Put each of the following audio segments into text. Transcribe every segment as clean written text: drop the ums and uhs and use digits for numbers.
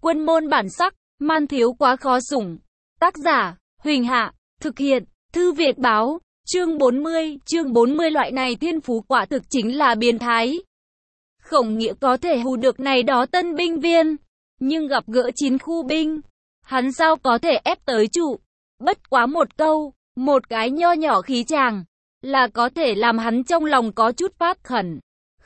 Quân môn bản sắc, man thiếu quá khó sủng. Tác giả, Huỳnh Hạ, thực hiện, Thư Việt Báo, chương 40, loại này thiên phú quả thực chính là biến thái. Khổng Nghĩa có thể hù được này đó tân binh viên, nhưng gặp gỡ 9 khu binh, hắn sao có thể ép tới trụ. Bất quá một câu, một cái nho nhỏ khí chàng, là có thể làm hắn trong lòng có chút phát khẩn.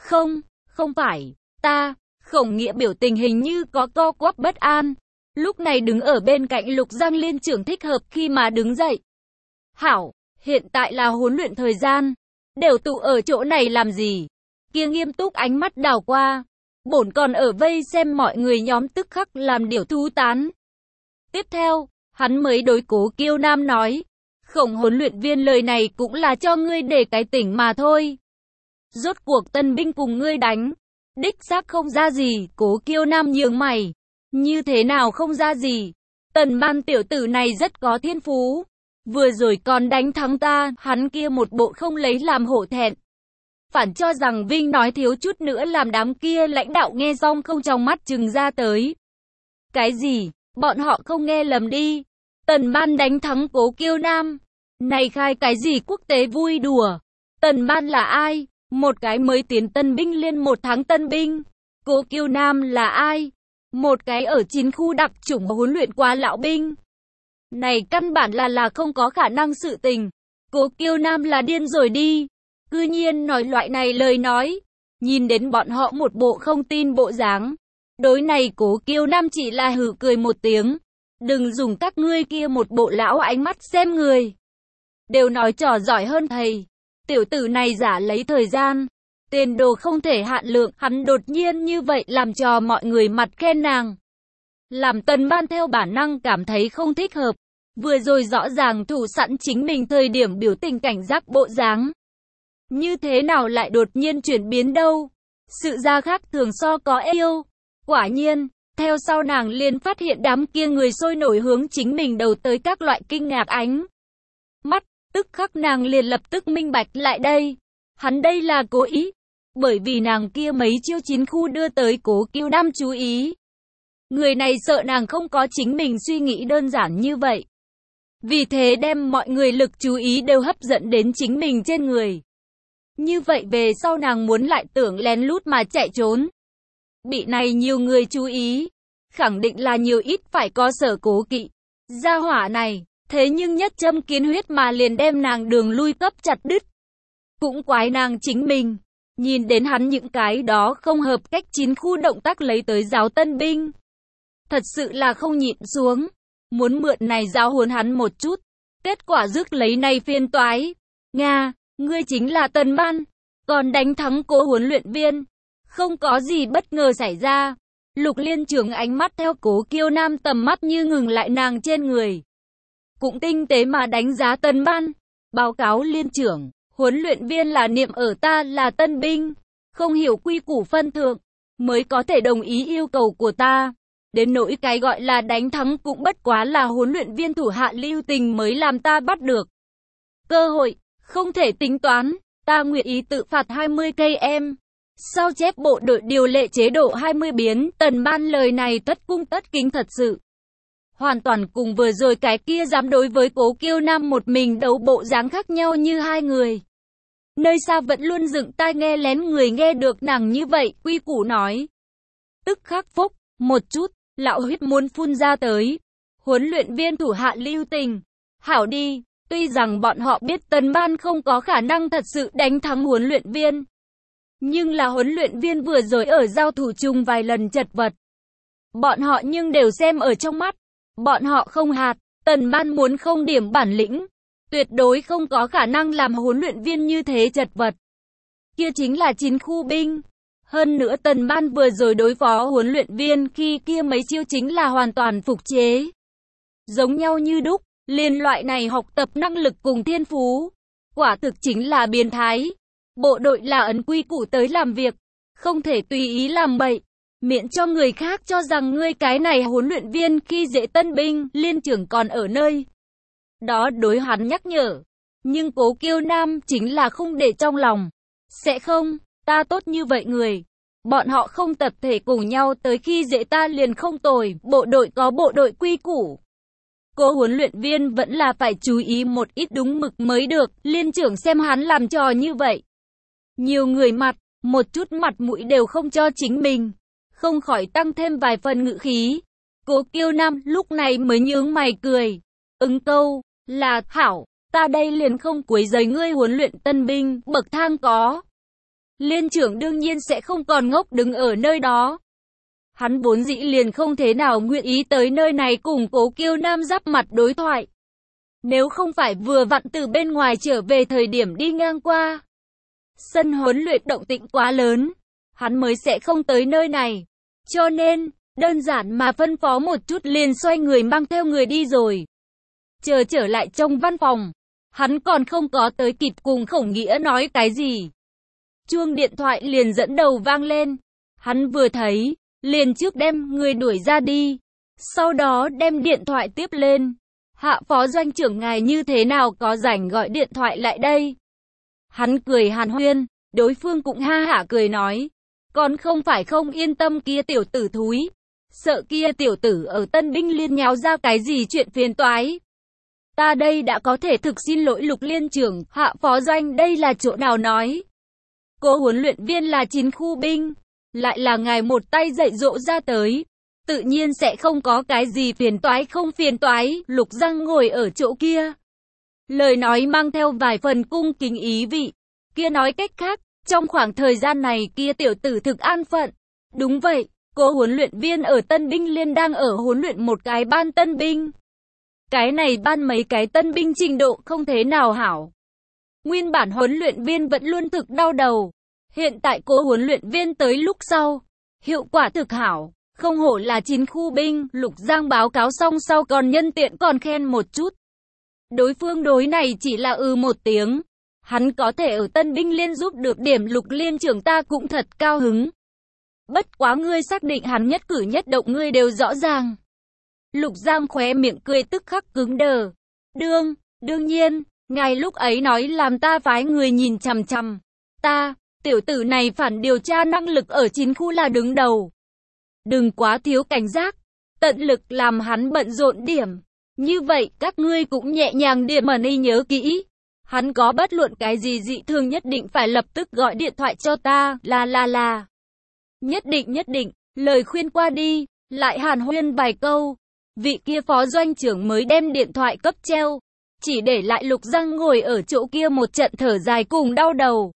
Không phải, ta, Khổng Nghĩa biểu tình hình như có co quắp bất an. Lúc này đứng ở bên cạnh Lục Giang liên trưởng thích hợp khi mà đứng dậy. Hảo, hiện tại là huấn luyện thời gian, đều tụ ở chỗ này làm gì? Kia nghiêm túc ánh mắt đảo qua, bổn còn ở vây xem mọi người nhóm tức khắc làm điều thú tán. Tiếp theo, hắn mới đối Cố Kiêu Nam nói, Khổng huấn luyện viên lời này cũng là cho ngươi để cái tỉnh mà thôi. Rốt cuộc tân binh cùng ngươi đánh, đích xác không ra gì. Cố Kiêu Nam nhướng mày, như thế nào không ra gì? Tần Ban tiểu tử này rất có thiên phú, vừa rồi còn đánh thắng ta, hắn kia một bộ không lấy làm hổ thẹn. Phản cho rằng Vinh nói thiếu chút nữa làm đám kia lãnh đạo nghe xong không trong mắt trừng ra tới. Cái gì? Bọn họ không nghe lầm đi. Tần Ban đánh thắng Cố Kiêu Nam. Này khai cái gì quốc tế vui đùa? Tần Ban là ai? Một cái mới tiến tân binh liên 1 tháng tân binh. Cố Kiêu Nam là ai? Một cái ở 9 khu đặc chủng huấn luyện qua lão binh. Này căn bản là không có khả năng sự tình. Cố Kiêu Nam là điên rồi đi. Cư nhiên nói loại này lời nói. Nhìn đến bọn họ một bộ không tin bộ dáng. Đối này Cố Kiêu Nam chỉ là hừ cười một tiếng. Đừng dùng các ngươi kia một bộ lão ánh mắt xem người. Đều nói trò giỏi hơn thầy. Tiểu tử này giả lấy thời gian. Tiền đồ không thể hạn lượng, hắn đột nhiên như vậy làm cho mọi người mặt khen nàng. Làm Tần Ban theo bản năng cảm thấy không thích hợp. Vừa rồi rõ ràng thủ sẵn chính mình thời điểm biểu tình cảnh giác bộ dáng. Như thế nào lại đột nhiên chuyển biến đâu? Sự ra khác thường so có yêu. Quả nhiên, theo sau nàng liền phát hiện đám kia người sôi nổi hướng chính mình đầu tới các loại kinh ngạc ánh mắt. Tức khắc nàng liền lập tức minh bạch lại đây. Hắn đây là cố ý. Bởi vì nàng kia mấy chiêu 9 khu đưa tới Cố Kiêu Nam chú ý. Người này sợ nàng không có chính mình suy nghĩ đơn giản như vậy. Vì thế đem mọi người lực chú ý đều hấp dẫn đến chính mình trên người. Như vậy về sau nàng muốn lại tưởng lén lút mà chạy trốn. Bị này nhiều người chú ý. Khẳng định là nhiều ít phải có sở cố kỵ. Gia hỏa này, thế nhưng nhất châm kiến huyết mà liền đem nàng đường lui cấp chặt đứt. Cũng quái nàng chính mình. Nhìn đến hắn những cái đó không hợp cách 9 khu động tác lấy tới giáo tân binh. Thật sự là không nhịn xuống. Muốn mượn này giáo huấn hắn một chút. Kết quả rước lấy này phiên toái. Nga, ngươi chính là Tần Ban. Còn đánh thắng Cố huấn luyện viên. Không có gì bất ngờ xảy ra. Lục liên trưởng ánh mắt theo Cố Kiêu Nam tầm mắt như ngừng lại nàng trên người. Cũng tinh tế mà đánh giá Tần Ban. Báo cáo liên trưởng. Huấn luyện viên là niệm ở ta là tân binh, không hiểu quy củ phân thượng, mới có thể đồng ý yêu cầu của ta. Đến nỗi cái gọi là đánh thắng cũng bất quá là huấn luyện viên thủ hạ lưu tình mới làm ta bắt được. Cơ hội, không thể tính toán, ta nguyện ý tự phạt 20 cây em. Sao chép bộ đội điều lệ chế độ 20 biến, Tần Ban lời này tất cung tất kính thật sự. Hoàn toàn cùng vừa rồi cái kia dám đối với Cố Kiêu Nam một mình đấu bộ dáng khác nhau như hai người. Nơi xa vẫn luôn dựng tai nghe lén người nghe được nàng như vậy, quy củ nói. Tức khắc phúc, một chút, lão huyết muốn phun ra tới. Huấn luyện viên thủ hạ lưu tình. Hảo đi, tuy rằng bọn họ biết Tần Ban không có khả năng thật sự đánh thắng huấn luyện viên. Nhưng là huấn luyện viên vừa rồi ở giao thủ chung vài lần chật vật. Bọn họ nhưng đều xem ở trong mắt. Bọn họ không hạt, Tần Ban muốn không điểm bản lĩnh. Tuyệt đối không có khả năng làm huấn luyện viên như thế chật vật. Kia chính là 9 khu binh. Hơn nữa Tần Ban vừa rồi đối phó huấn luyện viên khi kia mấy chiêu chính là hoàn toàn phục chế. Giống nhau như đúc, liên loại này học tập năng lực cùng thiên phú. Quả thực chính là biến thái. Bộ đội là ấn quy củ tới làm việc. Không thể tùy ý làm bậy. Miễn cho người khác cho rằng ngươi cái này huấn luyện viên khi dễ tân binh, liên trưởng còn ở nơi. Đó đối hắn nhắc nhở. Nhưng Cố Kiêu Nam chính là không để trong lòng. Sẽ không, ta tốt như vậy người. Bọn họ không tập thể cùng nhau tới khi dễ ta liền không tồi, bộ đội có bộ đội quy củ. Cô huấn luyện viên vẫn là phải chú ý một ít đúng mực mới được, liên trưởng xem hắn làm trò như vậy. Nhiều người mặt, một chút mặt mũi đều không cho chính mình, không khỏi tăng thêm vài phần ngự khí. Cố Kiêu Nam lúc này mới nhướng mày cười, ứng câu, là, hảo, ta đây liền không quấy rầy ngươi huấn luyện tân binh, bậc thang có. Liên trưởng đương nhiên sẽ không còn ngốc đứng ở nơi đó. Hắn vốn dĩ liền không thế nào nguyện ý tới nơi này cùng Cố Kiêu Nam giáp mặt đối thoại. Nếu không phải vừa vặn từ bên ngoài trở về thời điểm đi ngang qua. Sân huấn luyện động tĩnh quá lớn, hắn mới sẽ không tới nơi này. Cho nên, đơn giản mà phân phó một chút liền xoay người mang theo người đi rồi. Chờ trở lại trong văn phòng, hắn còn không có tới kịp cùng Khổng Nghĩa nói cái gì. Chuông điện thoại liền dẫn đầu vang lên. Hắn vừa thấy, liền trước đem người đuổi ra đi. Sau đó đem điện thoại tiếp lên. Hạ phó doanh trưởng ngài như thế nào có rảnh gọi điện thoại lại đây? Hắn cười hàn huyên, đối phương cũng ha hả cười nói. Còn không phải không yên tâm kia tiểu tử thúi. Sợ kia tiểu tử ở Tân Binh Liên nháo ra cái gì chuyện phiền toái. Ta đây đã có thể thực xin lỗi Lục liên trưởng, hạ phó doanh đây là chỗ nào nói. Cô huấn luyện viên là 9 khu binh, lại là ngài một tay dạy dỗ ra tới. Tự nhiên sẽ không có cái gì phiền toái không phiền toái, Lục Giang ngồi ở chỗ kia. Lời nói mang theo vài phần cung kính ý vị. Kia nói cách khác, trong khoảng thời gian này kia tiểu tử thực an phận. Đúng vậy, cô huấn luyện viên ở Tân Binh Liên đang ở huấn luyện một cái ban tân binh. Cái này ban mấy cái tân binh trình độ không thế nào hảo. Nguyên bản huấn luyện viên vẫn luôn thực đau đầu. Hiện tại cô huấn luyện viên tới lúc sau. Hiệu quả thực hảo. Không hổ là 9 khu binh. Lục Giang báo cáo xong sau còn nhân tiện còn khen một chút. Đối phương đối này chỉ là một tiếng. Hắn có thể ở Tân Binh Liên giúp được điểm Lục liên trưởng ta cũng thật cao hứng. Bất quá ngươi xác định hắn nhất cử nhất động ngươi đều rõ ràng. Lục Giang khóe miệng cười tức khắc cứng đờ. Đương nhiên, ngài lúc ấy nói làm ta phái người nhìn chằm chằm. Ta, tiểu tử này phản điều tra năng lực ở 9 khu là đứng đầu. Đừng quá thiếu cảnh giác, tận lực làm hắn bận rộn điểm. Như vậy các ngươi cũng nhẹ nhàng điểm mà đi nhớ kỹ. Hắn có bất luận cái gì dị thường nhất định phải lập tức gọi điện thoại cho ta, là. Nhất định, lời khuyên qua đi, lại hàn huyên vài câu. Vị kia phó doanh trưởng mới đem điện thoại cấp treo. Chỉ để lại Lục Giang ngồi ở chỗ kia một trận thở dài cùng đau đầu.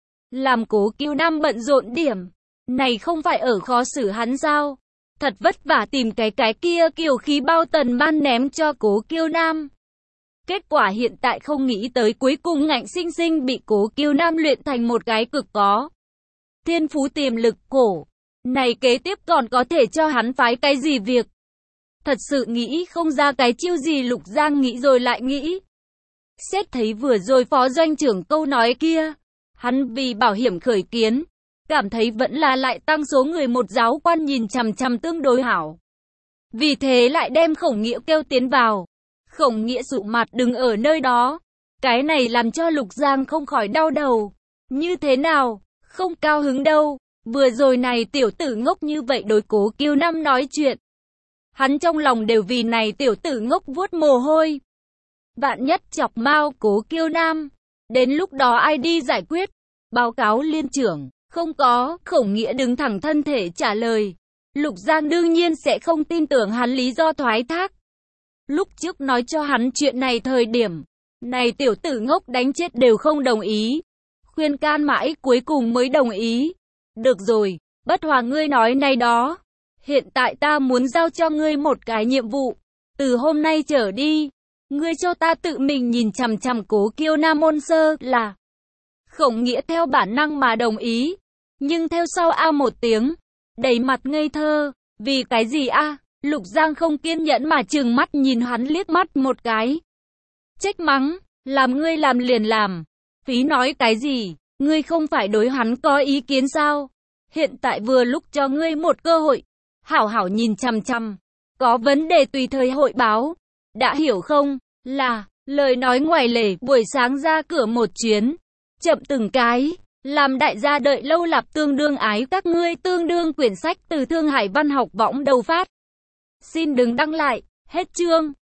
Làm Cố Kiêu Nam bận rộn điểm. Này không phải ở khó xử hắn sao? Thật vất vả tìm cái kia kiều khí bao tần ban ném cho Cố Kiêu Nam. Kết quả hiện tại không nghĩ tới cuối cùng ngạnh sinh sinh bị Cố Kiêu Nam luyện thành một cái cực có thiên phú tiềm lực cổ. Này kế tiếp còn có thể cho hắn phái cái gì việc? Thật sự nghĩ không ra cái chiêu gì. Lục Giang nghĩ rồi lại nghĩ. Xét thấy vừa rồi phó doanh trưởng câu nói kia, hắn vì bảo hiểm khởi kiến, cảm thấy vẫn là lại tăng số người một giáo quan nhìn chằm chằm tương đối hảo. Vì thế lại đem Khổng Nghĩa kêu tiến vào. Khổng Nghĩa sụ mặt đứng ở nơi đó. Cái này làm cho Lục Giang không khỏi đau đầu. Như thế nào? Không cao hứng đâu. Vừa rồi này tiểu tử ngốc như vậy đối Cố Kiêu Nam nói chuyện. Hắn trong lòng đều vì này tiểu tử ngốc vuốt mồ hôi. Vạn nhất chọc mau Cố Kiêu Nam. Đến lúc đó ai đi giải quyết? Báo cáo liên trưởng. Không có. Khổng Nghĩa đứng thẳng thân thể trả lời. Lục Giang đương nhiên sẽ không tin tưởng hắn lý do thoái thác. Lúc trước nói cho hắn chuyện này thời điểm. Này tiểu tử ngốc đánh chết đều không đồng ý. Khuyên can mãi cuối cùng mới đồng ý. Được rồi, Bất Hòa ngươi nói này đó. Hiện tại ta muốn giao cho ngươi một cái nhiệm vụ. Từ hôm nay trở đi, ngươi cho ta tự mình nhìn chằm chằm Cố Kiêu Nam ôn sơ là. Khổng Nghĩa theo bản năng mà đồng ý. Nhưng theo sau một tiếng, đầy mặt ngây thơ. Vì cái gì Lục Giang không kiên nhẫn mà trừng mắt nhìn hắn liếc mắt một cái. Trách mắng, làm ngươi làm liền làm. Phí nói cái gì, ngươi không phải đối hắn có ý kiến sao? Hiện tại vừa lúc cho ngươi một cơ hội. Hảo hảo nhìn chằm chằm. Có vấn đề tùy thời hội báo. Đã hiểu không? Là, lời nói ngoài lề, buổi sáng ra cửa một chuyến. Chậm từng cái. Làm đại gia đợi lâu lạp tương đương ái các ngươi tương đương quyển sách từ Thương Hải Văn học võng đầu phát. Xin đừng đăng lại. Hết chương.